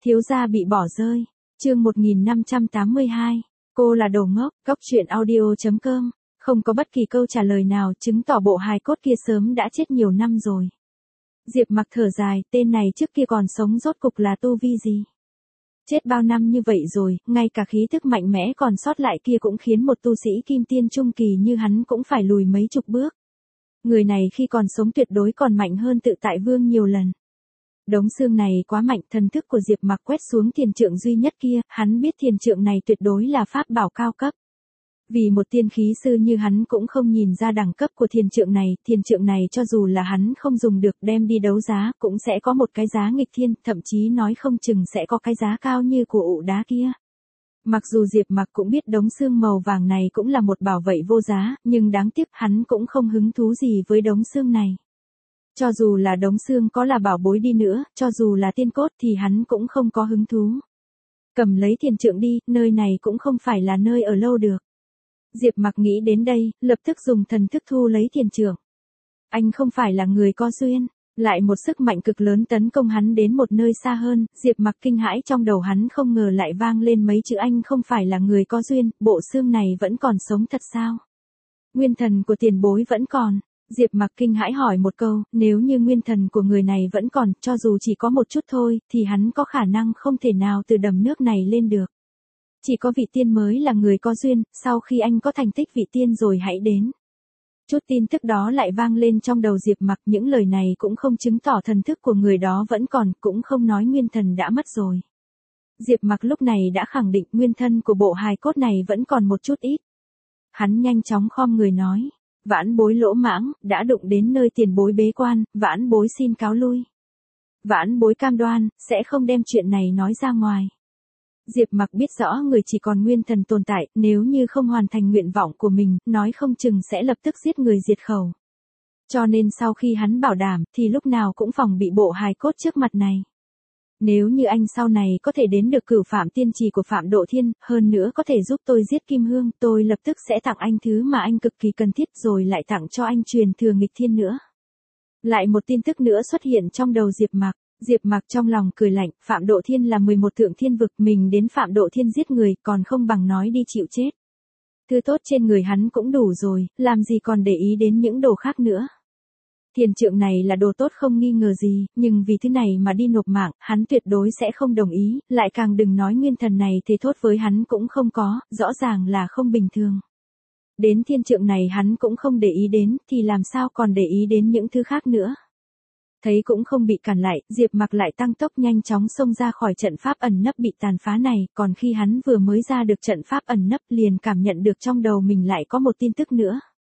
Thiếu gia bị bỏ rơi. Chương 1582. Cô là đồ ngốc. Góc truyện audio.com. Không có bất kỳ câu trả lời nào chứng tỏ bộ hài cốt kia sớm đã chết nhiều năm rồi. Diệp Mặc thở dài, tên này trước kia còn sống rốt cục là tu vi gì? Chết bao năm như vậy rồi, ngay cả khí thức mạnh mẽ còn sót lại kia cũng khiến một tu sĩ kim tiên trung kỳ như hắn cũng phải lùi mấy chục bước. Người này khi còn sống tuyệt đối còn mạnh hơn Tự Tại Vương nhiều lần. Đống xương này quá mạnh, thần thức của Diệp Mặc quét xuống thiền trượng duy nhất kia, hắn biết thiền trượng này tuyệt đối là pháp bảo cao cấp. Vì một tiên khí sư như hắn cũng không nhìn ra đẳng cấp của thiền trượng này cho dù là hắn không dùng được đem đi đấu giá cũng sẽ có một cái giá nghịch thiên, thậm chí nói không chừng sẽ có cái giá cao như của ụ đá kia. Mặc dù Diệp Mặc cũng biết đống xương màu vàng này cũng là một bảo vệ vô giá, nhưng đáng tiếc hắn cũng không hứng thú gì với đống xương này. Cho dù là đống xương có là bảo bối đi nữa, cho dù là tiên cốt thì hắn cũng không có hứng thú. Cầm lấy thiền trượng đi, nơi này cũng không phải là nơi ở lâu được. Diệp Mặc nghĩ đến đây, lập tức dùng thần thức thu lấy thiền trượng. Anh không phải là người có duyên. Lại một sức mạnh cực lớn tấn công hắn đến một nơi xa hơn, Diệp Mặc kinh hãi, trong đầu hắn không ngờ lại vang lên mấy chữ anh không phải là người có duyên, bộ xương này vẫn còn sống thật sao? Nguyên thần của tiền bối vẫn còn. Diệp Mặc kinh hãi hỏi một câu, nếu như nguyên thần của người này vẫn còn, cho dù chỉ có một chút thôi, thì hắn có khả năng không thể nào từ đầm nước này lên được. Chỉ có vị tiên mới là người có duyên, sau khi anh có thành tích vị tiên rồi hãy đến. Chút tin tức đó lại vang lên trong đầu Diệp Mặc, những lời này cũng không chứng tỏ thần thức của người đó vẫn còn, cũng không nói nguyên thần đã mất rồi. Diệp Mặc lúc này đã khẳng định nguyên thân của bộ hài cốt này vẫn còn một chút ít. Hắn nhanh chóng khom người nói, vãn bối lỗ mãng, đã đụng đến nơi tiền bối bế quan, vãn bối xin cáo lui. Vãn bối cam đoan, sẽ không đem chuyện này nói ra ngoài. Diệp Mặc biết rõ người chỉ còn nguyên thần tồn tại, nếu như không hoàn thành nguyện vọng của mình, nói không chừng sẽ lập tức giết người diệt khẩu. Cho nên sau khi hắn bảo đảm, thì lúc nào cũng phòng bị bộ hài cốt trước mặt này. Nếu như anh sau này có thể đến được Cửu Phạm Tiên Trì của Phạm Độ Thiên, hơn nữa có thể giúp tôi giết Kim Hương, tôi lập tức sẽ tặng anh thứ mà anh cực kỳ cần thiết, rồi lại tặng cho anh truyền thừa nghịch thiên nữa. Lại một tin tức nữa xuất hiện trong đầu Diệp Mặc. Diệp Mặc trong lòng cười lạnh, Phạm Độ Thiên là 11 thượng thiên vực, mình đến Phạm Độ Thiên giết người, còn không bằng nói đi chịu chết. Thứ tốt trên người hắn cũng đủ rồi, làm gì còn để ý đến những đồ khác nữa. Thiền trượng này là đồ tốt không nghi ngờ gì, nhưng vì thứ này mà đi nộp mạng, hắn tuyệt đối sẽ không đồng ý, lại càng đừng nói nguyên thần này thì thốt với hắn cũng không có, rõ ràng là không bình thường. Đến thiên trượng này hắn cũng không để ý đến, thì làm sao còn để ý đến những thứ khác nữa. Thấy cũng không bị cản lại, Diệp Mặc lại tăng tốc nhanh chóng xông ra khỏi trận pháp ẩn nấp bị tàn phá này, còn khi hắn vừa mới ra được trận pháp ẩn nấp liền cảm nhận được trong đầu mình lại có một tin tức nữa.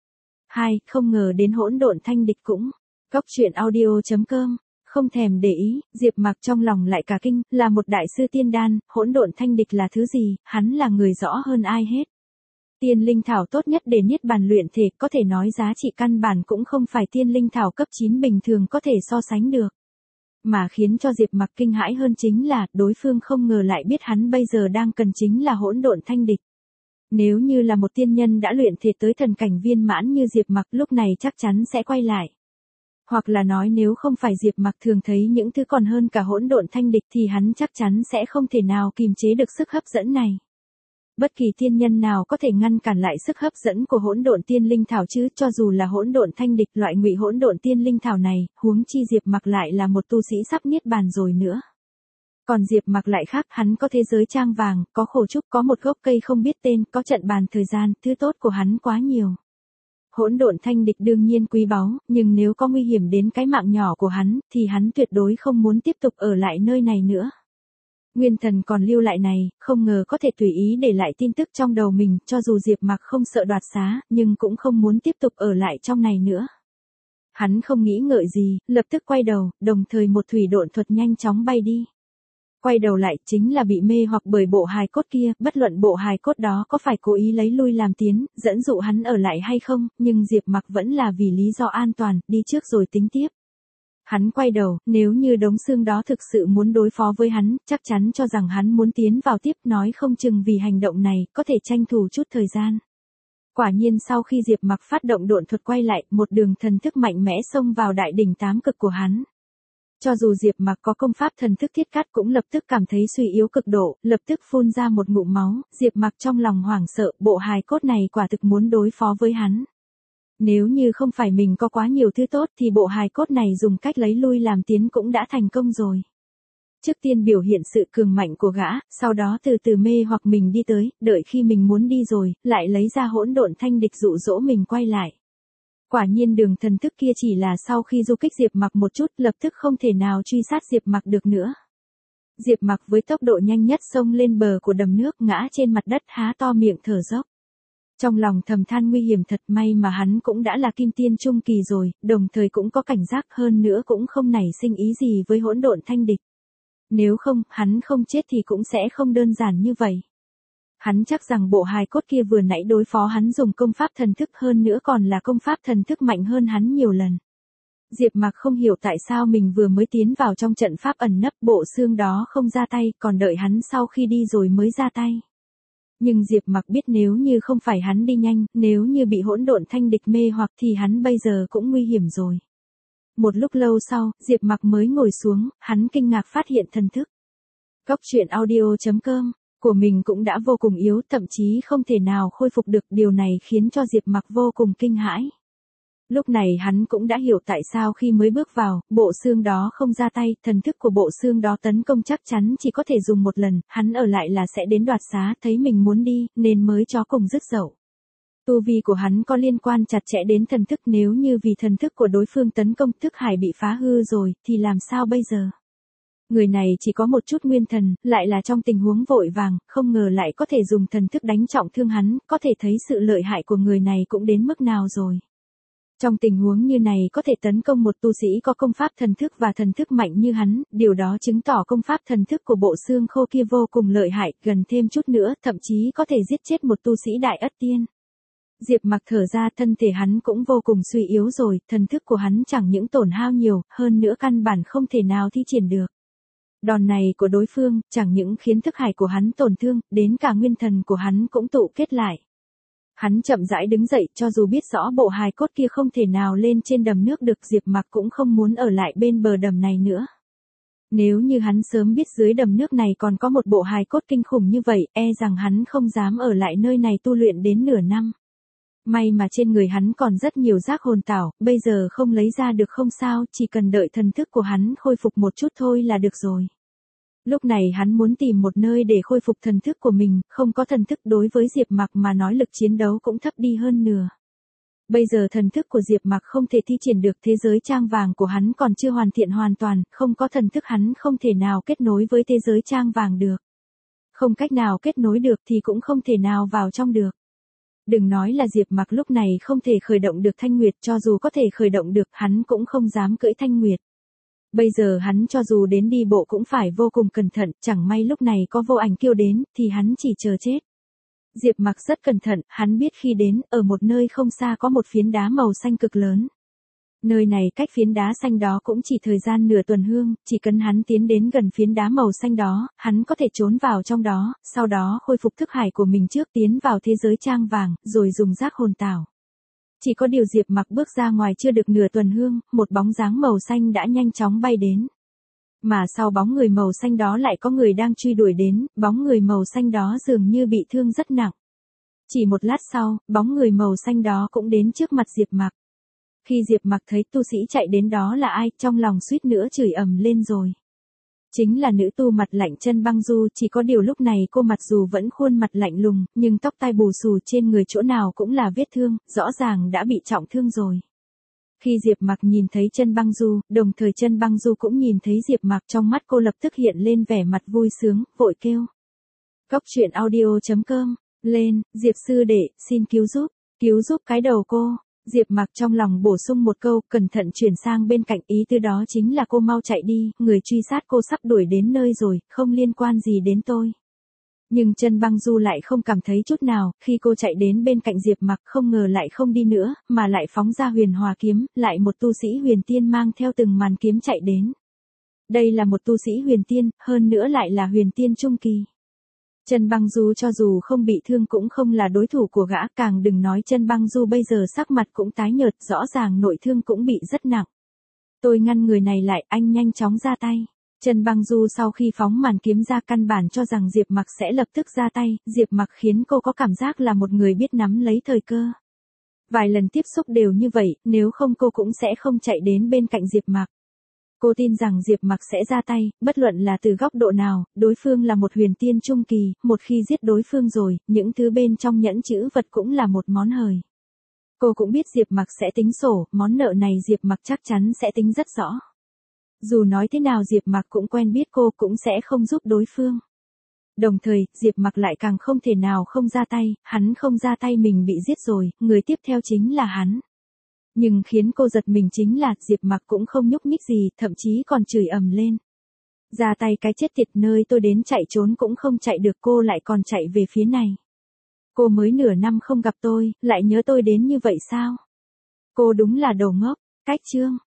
Không ngờ đến hỗn độn thanh địch cũng. Góc truyện audio.com. Không thèm để ý, Diệp Mặc trong lòng lại cả kinh, là một đại sư tiên đan, hỗn độn thanh địch là thứ gì, hắn là người rõ hơn ai hết. Tiên linh thảo tốt nhất để niết bàn luyện thể, có thể nói giá trị căn bản cũng không phải tiên linh thảo cấp 9 bình thường có thể so sánh được. Mà khiến cho Diệp Mặc kinh hãi hơn chính là, đối phương không ngờ lại biết hắn bây giờ đang cần chính là hỗn độn thanh địch. Nếu như là một tiên nhân đã luyện thể tới thần cảnh viên mãn như Diệp Mặc, lúc này chắc chắn sẽ quay lại. Hoặc là nói nếu không phải Diệp Mặc thường thấy những thứ còn hơn cả hỗn độn thanh địch thì hắn chắc chắn sẽ không thể nào kìm chế được sức hấp dẫn này. Bất kỳ tiên nhân nào có thể ngăn cản lại sức hấp dẫn của hỗn độn tiên linh thảo chứ, cho dù là hỗn độn thanh địch loại ngụy hỗn độn tiên linh thảo này, huống chi Diệp Mặc lại là một tu sĩ sắp niết bàn rồi nữa. Còn Diệp Mặc lại khác, hắn có thế giới trang vàng, có khổ trúc, có một gốc cây không biết tên, có trận bàn thời gian, thứ tốt của hắn quá nhiều. Hỗn độn thanh địch đương nhiên quý báu, nhưng nếu có nguy hiểm đến cái mạng nhỏ của hắn, thì hắn tuyệt đối không muốn tiếp tục ở lại nơi này nữa. Nguyên thần còn lưu lại này, không ngờ có thể tùy ý để lại tin tức trong đầu mình, cho dù Diệp Mặc không sợ đoạt xá, nhưng cũng không muốn tiếp tục ở lại trong này nữa. Hắn không nghĩ ngợi gì, lập tức quay đầu, đồng thời một thủy độn thuật nhanh chóng bay đi. Quay đầu lại chính là bị mê hoặc bởi bộ hài cốt kia, bất luận bộ hài cốt đó có phải cố ý lấy lui làm tiến, dẫn dụ hắn ở lại hay không, nhưng Diệp Mặc vẫn là vì lý do an toàn, đi trước rồi tính tiếp. Hắn quay đầu, nếu như đống xương đó thực sự muốn đối phó với hắn, chắc chắn cho rằng hắn muốn tiến vào tiếp, nói không chừng vì hành động này, có thể tranh thủ chút thời gian. Quả nhiên sau khi Diệp Mặc phát động độn thuật quay lại, một đường thần thức mạnh mẽ xông vào đại đỉnh tám cực của hắn. Cho dù Diệp Mặc có công pháp thần thức thiết cắt cũng lập tức cảm thấy suy yếu cực độ, lập tức phun ra một ngụm máu, Diệp Mặc trong lòng hoảng sợ, bộ hài cốt này quả thực muốn đối phó với hắn. Nếu như không phải mình có quá nhiều thứ tốt thì bộ hài cốt này dùng cách lấy lui làm tiến cũng đã thành công rồi. Trước tiên biểu hiện sự cường mạnh của gã, sau đó từ từ mê hoặc mình đi tới, đợi khi mình muốn đi rồi, lại lấy ra hỗn độn thanh địch dụ dỗ mình quay lại. Quả nhiên đường thần thức kia chỉ là sau khi du kích Diệp Mặc một chút lập tức không thể nào truy sát Diệp Mặc được nữa. Diệp Mặc với tốc độ nhanh nhất xông lên bờ của đầm nước ngã trên mặt đất há to miệng thở dốc. Trong lòng thầm than nguy hiểm thật, may mà hắn cũng đã là kim tiên trung kỳ rồi, đồng thời cũng có cảnh giác hơn nữa cũng không nảy sinh ý gì với hỗn độn thanh địch. Nếu không, hắn không chết thì cũng sẽ không đơn giản như vậy. Hắn chắc rằng bộ hài cốt kia vừa nãy đối phó hắn dùng công pháp thần thức hơn nữa còn là công pháp thần thức mạnh hơn hắn nhiều lần. Diệp Mặc không hiểu tại sao mình vừa mới tiến vào trong trận pháp ẩn nấp bộ xương đó không ra tay, còn đợi hắn sau khi đi rồi mới ra tay. Nhưng Diệp Mặc biết nếu như không phải hắn đi nhanh, nếu như bị hỗn độn thanh địch mê hoặc thì hắn bây giờ cũng nguy hiểm rồi. Một lúc lâu sau, Diệp Mặc mới ngồi xuống, hắn kinh ngạc phát hiện thần thức. Cốc truyện audio.com của mình cũng đã vô cùng yếu, thậm chí không thể nào khôi phục được, điều này khiến cho Diệp Mặc vô cùng kinh hãi. Lúc này hắn cũng đã hiểu tại sao khi mới bước vào, bộ xương đó không ra tay, thần thức của bộ xương đó tấn công chắc chắn chỉ có thể dùng một lần, hắn ở lại là sẽ đến đoạt xá, thấy mình muốn đi, nên mới chó cùng dứt dậu. Tu vi của hắn có liên quan chặt chẽ đến thần thức, nếu như vì thần thức của đối phương tấn công thức hải bị phá hư rồi, thì làm sao bây giờ? Người này chỉ có một chút nguyên thần, lại là trong tình huống vội vàng, không ngờ lại có thể dùng thần thức đánh trọng thương hắn, có thể thấy sự lợi hại của người này cũng đến mức nào rồi. Trong tình huống như này có thể tấn công một tu sĩ có công pháp thần thức và thần thức mạnh như hắn, điều đó chứng tỏ công pháp thần thức của bộ xương khô kia vô cùng lợi hại, gần thêm chút nữa, thậm chí có thể giết chết một tu sĩ đại ất tiên. Diệp Mặc thở ra, thân thể hắn cũng vô cùng suy yếu rồi, thần thức của hắn chẳng những tổn hao nhiều, hơn nữa căn bản không thể nào thi triển được. Đòn này của đối phương, chẳng những khiến thức hải của hắn tổn thương, đến cả nguyên thần của hắn cũng tụ kết lại. Hắn chậm rãi đứng dậy, cho dù biết rõ bộ hài cốt kia không thể nào lên trên đầm nước được, Diệp Mặc cũng không muốn ở lại bên bờ đầm này nữa. Nếu như hắn sớm biết dưới đầm nước này còn có một bộ hài cốt kinh khủng như vậy, e rằng hắn không dám ở lại nơi này tu luyện đến nửa năm. May mà trên người hắn còn rất nhiều giác hồn tảo, bây giờ không lấy ra được không sao, chỉ cần đợi thần thức của hắn khôi phục một chút thôi là được rồi. Lúc này hắn muốn tìm một nơi để khôi phục thần thức của mình, không có thần thức đối với Diệp Mặc mà nói lực chiến đấu cũng thấp đi hơn nửa. Bây giờ thần thức của Diệp Mặc không thể thi triển được, thế giới trang vàng của hắn còn chưa hoàn thiện hoàn toàn, không có thần thức hắn không thể nào kết nối với thế giới trang vàng được. Không cách nào kết nối được thì cũng không thể nào vào trong được. Đừng nói là Diệp Mặc lúc này không thể khởi động được Thanh Nguyệt, cho dù có thể khởi động được hắn cũng không dám cưỡi Thanh Nguyệt. Bây giờ hắn cho dù đến đi bộ cũng phải vô cùng cẩn thận, chẳng may lúc này có Vô Ảnh Kiêu đến, thì hắn chỉ chờ chết. Diệp Mặc rất cẩn thận, hắn biết khi đến, ở một nơi không xa có một phiến đá màu xanh cực lớn. Nơi này cách phiến đá xanh đó cũng chỉ thời gian nửa tuần hương, chỉ cần hắn tiến đến gần phiến đá màu xanh đó, hắn có thể trốn vào trong đó, sau đó khôi phục thức hải của mình trước tiến vào thế giới trang vàng, rồi dùng giác hồn tảo. Chỉ có điều Diệp Mặc bước ra ngoài chưa được nửa tuần hương, một bóng dáng màu xanh đã nhanh chóng bay đến. Mà sau bóng người màu xanh đó lại có người đang truy đuổi đến, bóng người màu xanh đó dường như bị thương rất nặng. Chỉ một lát sau, bóng người màu xanh đó cũng đến trước mặt Diệp Mặc. Khi Diệp Mặc thấy tu sĩ chạy đến đó là ai, trong lòng suýt nữa chửi ầm lên rồi. Chính là nữ tu mặt lạnh Chân Băng Du, chỉ có điều lúc này cô mặc dù vẫn khuôn mặt lạnh lùng, nhưng tóc tai bù xù trên người chỗ nào cũng là vết thương, rõ ràng đã bị trọng thương rồi. Khi Diệp Mặc nhìn thấy Chân Băng Du, đồng thời Chân Băng Du cũng nhìn thấy Diệp Mặc, trong mắt cô lập tức hiện lên vẻ mặt vui sướng, vội kêu. Cốc truyện audio.com, lên, Diệp sư đệ, xin cứu giúp cái đầu cô. Diệp Mặc trong lòng bổ sung một câu, cẩn thận chuyển sang bên cạnh, ý tư đó chính là cô mau chạy đi, người truy sát cô sắp đuổi đến nơi rồi, không liên quan gì đến tôi. Nhưng Chân Băng Du lại không cảm thấy chút nào, khi cô chạy đến bên cạnh Diệp Mặc không ngờ lại không đi nữa, mà lại phóng ra Huyền Hòa kiếm, lại một tu sĩ huyền tiên mang theo từng màn kiếm chạy đến. Đây là một tu sĩ huyền tiên, hơn nữa lại là huyền tiên trung kỳ. Chân Băng Du cho dù không bị thương cũng không là đối thủ của gã, càng đừng nói Chân Băng Du bây giờ sắc mặt cũng tái nhợt, rõ ràng nội thương cũng bị rất nặng. Tôi ngăn người này lại, anh nhanh chóng ra tay. Trần Băng Du sau khi phóng màn kiếm ra căn bản cho rằng Diệp Mặc sẽ lập tức ra tay, Diệp Mặc khiến cô có cảm giác là một người biết nắm lấy thời cơ. Vài lần tiếp xúc đều như vậy, nếu không cô cũng sẽ không chạy đến bên cạnh Diệp Mặc. Cô tin rằng Diệp Mặc sẽ ra tay, bất luận là từ góc độ nào, đối phương là một huyền tiên trung kỳ, một khi giết đối phương rồi, những thứ bên trong nhẫn chữ vật cũng là một món hời. Cô cũng biết Diệp Mặc sẽ tính sổ, món nợ này Diệp Mặc chắc chắn sẽ tính rất rõ. Dù nói thế nào Diệp Mặc cũng quen biết cô cũng sẽ không giúp đối phương. Đồng thời, Diệp Mặc lại càng không thể nào không ra tay, hắn không ra tay mình bị giết rồi, người tiếp theo chính là hắn. Nhưng khiến cô giật mình chính là Diệp Mặc cũng không nhúc nhích gì, thậm chí còn chửi ầm lên. Ra tay cái chết tiệt, nơi tôi đến chạy trốn cũng không chạy được, cô lại còn chạy về phía này. Cô mới nửa năm không gặp tôi, lại nhớ tôi đến như vậy sao? Cô đúng là đồ ngốc. Cách chương